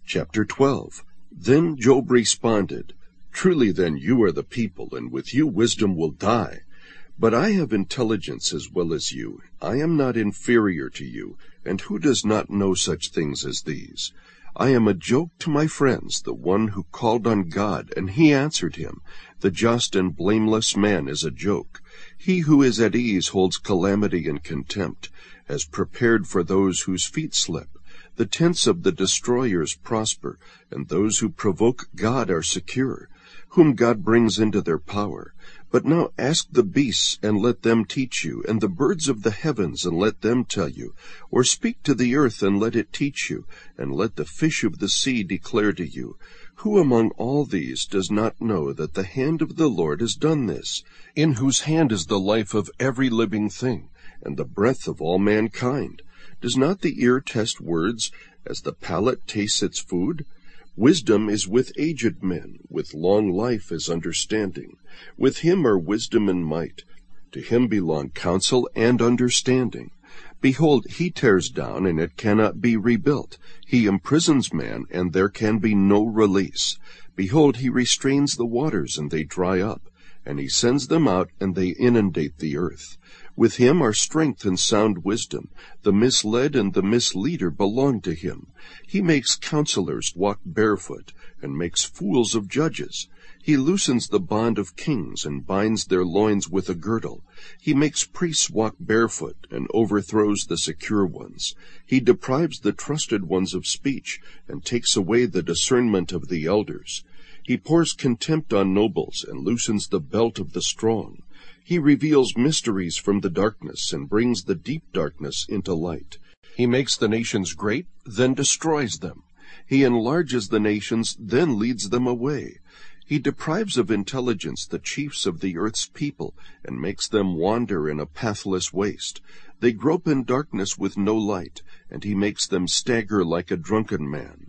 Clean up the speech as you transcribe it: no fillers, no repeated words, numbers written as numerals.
Chapter 12. Then Job responded, "Truly then you are the people, and with you wisdom will die. But I have intelligence as well as you. I am not inferior to you, and who does not know such things as these? I am a joke to my friends, the one who called on God, and he answered him. The just and blameless man is a joke. He who is at ease holds calamity and contempt, has prepared for those whose feet slip. The tents of the destroyers prosper, and those who provoke God are secure, whom God brings into their power. But now ask the beasts, and let them teach you, and the birds of the heavens, and let them tell you. Or speak to the earth, and let it teach you, and let the fish of the sea declare to you. Who among all these does not know that the hand of the Lord has done this, in whose hand is the life of every living thing, and the breath of all mankind? Does not the ear test words, as the palate tastes its food? Wisdom is with aged men, with long life is understanding. With him are wisdom and might. To him belong counsel and understanding. Behold, he tears down, and it cannot be rebuilt. He imprisons man, and there can be no release. Behold, he restrains the waters, and they dry up, and he sends them out, and they inundate the earth. With him are strength and sound wisdom. The misled and the misleader belong to him. He makes counselors walk barefoot, and makes fools of judges. He loosens the bond of kings, and binds their loins with a girdle. He makes priests walk barefoot, and overthrows the secure ones. He deprives the trusted ones of speech, and takes away the discernment of the elders. He pours contempt on nobles, and loosens the belt of the strong. He reveals mysteries from the darkness, and brings the deep darkness into light. He makes the nations great, then destroys them. He enlarges the nations, then leads them away. He deprives of intelligence the chiefs of the earth's people, and makes them wander in a pathless waste. They grope in darkness with no light, and he makes them stagger like a drunken man.